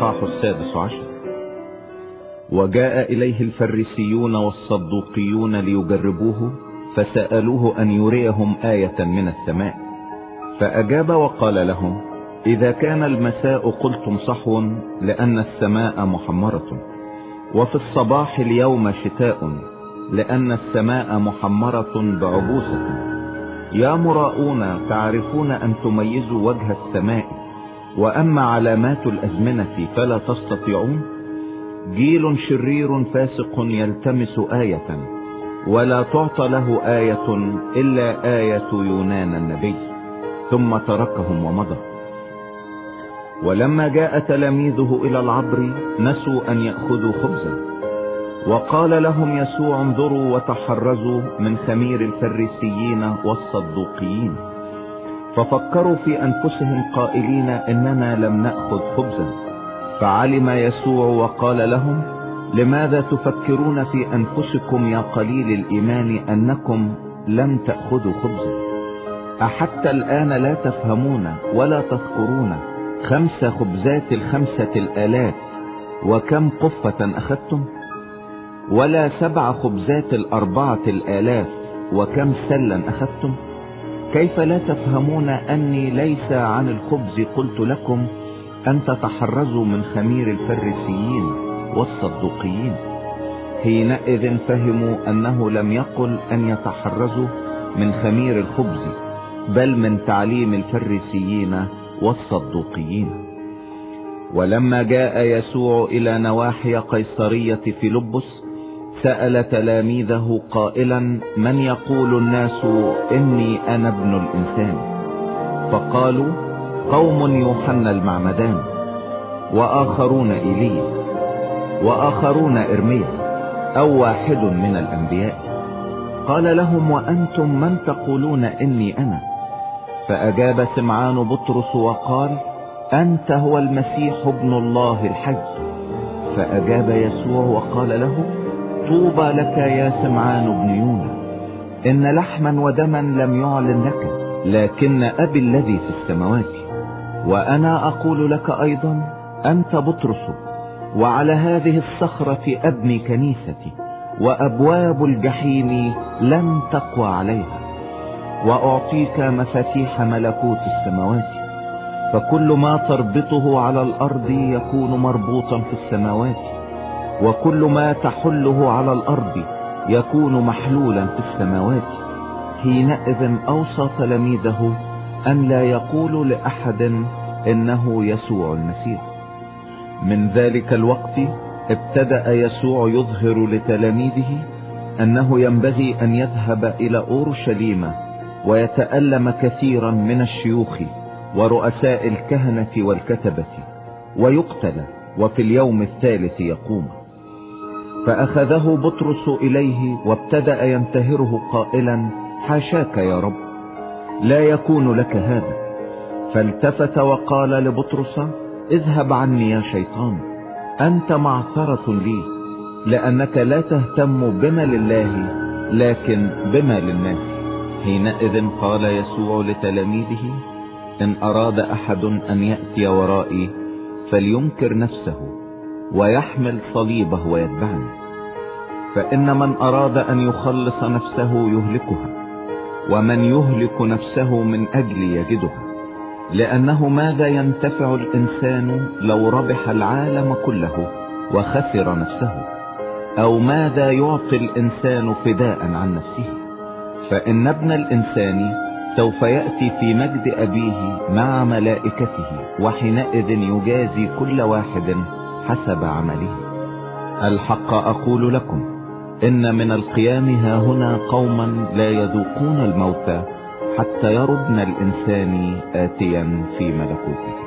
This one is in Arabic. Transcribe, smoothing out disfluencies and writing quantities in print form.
الإصحاح 16. وجاء إليه الفريسيون والصدوقيون ليجربوه، فسألوه أن يريهم آية من السماء. فأجاب وقال لهم: إذا كان المساء قلتم صحو، لأن السماء محمرة، وفي الصباح اليوم شتاء، لأن السماء محمرة بعبوسة. يا مراؤون، تعرفون أن تميزوا وجه السماء، وأما علامات الأزمنة فلا تستطيعون. جيل شرير فاسق يلتمس آية، ولا تعطى له آية إلا آية يونان النبي. ثم تركهم ومضى. ولما جاء تلاميذه إلى العبر نسوا أن يأخذوا خبزا. وقال لهم يسوع: انظروا وتحرزوا من خمير الفريسيين والصدوقيين. ففكروا في أنفسهم قائلين: إننا لم نأخذ خبزا. فعلم يسوع وقال لهم: لماذا تفكرون في أنفسكم يا قليل الإيمان أنكم لم تأخذوا خبزا؟ أحتى الآن لا تفهمون ولا تذكرون 5 خبزات 5,000 وكم قفة أخذتم؟ ولا 7 خبزات 4,000 وكم سلا أخذتم؟ كيف لا تفهمون أني ليس عن الخبز قلت لكم أن تتحرزوا من خمير الفريسيين والصدوقيين؟ حينئذ فهموا أنه لم يقل أن يتحرزوا من خمير الخبز، بل من تعليم الفريسيين والصدوقيين. ولما جاء يسوع إلى نواحي قيصرية فيلبس سأل تلاميذه قائلا: من يقول الناس إني أنا ابن الإنسان؟ فقالوا: قوم يوحنا المعمدان، وآخرون إيليا، وآخرون إرميا، أو واحد من الأنبياء. قال لهم: وأنتم من تقولون إني أنا؟ فأجاب سمعان بطرس وقال: أنت هو المسيح ابن الله الحي. فأجاب يسوع وقال له: طوبى لك يا سمعان بن يونا، إن لحما ودما لم يعلن لك، لكن أبي الذي في السماوات. وأنا أقول لك أيضا: أنت بطرس، وعلى هذه الصخرة أبني كنيستي، وأبواب الجحيم لن تقوى عليها. وأعطيك مفاتيح ملكوت السماوات، فكل ما تربطه على الأرض يكون مربوطا في السماوات، وكل ما تحله على الأرض يكون محلولا في السماوات. حينئذ أوصى تلاميذه أن لا يقولوا لأحد إنه يسوع المسيح. من ذلك الوقت ابتدأ يسوع يظهر لتلاميذه أنه ينبغي أن يذهب إلى أورشليم ويتألم كثيرا من الشيوخ ورؤساء الكهنة والكتبة، ويقتل، وفي اليوم الثالث يقوم. فأخذه بطرس إليه وابتدأ ينتهره قائلا: حاشاك يا رب، لا يكون لك هذا. فالتفت وقال لبطرس: اذهب عني يا شيطان، أنت معثرة لي، لأنك لا تهتم بما لله لكن بما للناس. حينئذ قال يسوع لتلاميذه: إن أراد أحد أن يأتي ورائي فلينكر نفسه ويحمل صليبه ويتبعني. فإن من أراد أن يخلص نفسه يهلكها، ومن يهلك نفسه من أجلي يجدها. لأنه ماذا ينتفع الإنسان لو ربح العالم كله وخسر نفسه؟ أو ماذا يعطي الإنسان فداء عن نفسه؟ فإن ابن الإنسان سوف يأتي في مجد أبيه مع ملائكته، وحينئذ يجازي كل واحد حسب عمله. الحق أقول لكم إن من القيام هاهنا قوما لا يذوقون الموت حتى يروا ابن الإنسان آتيا في ملكوته.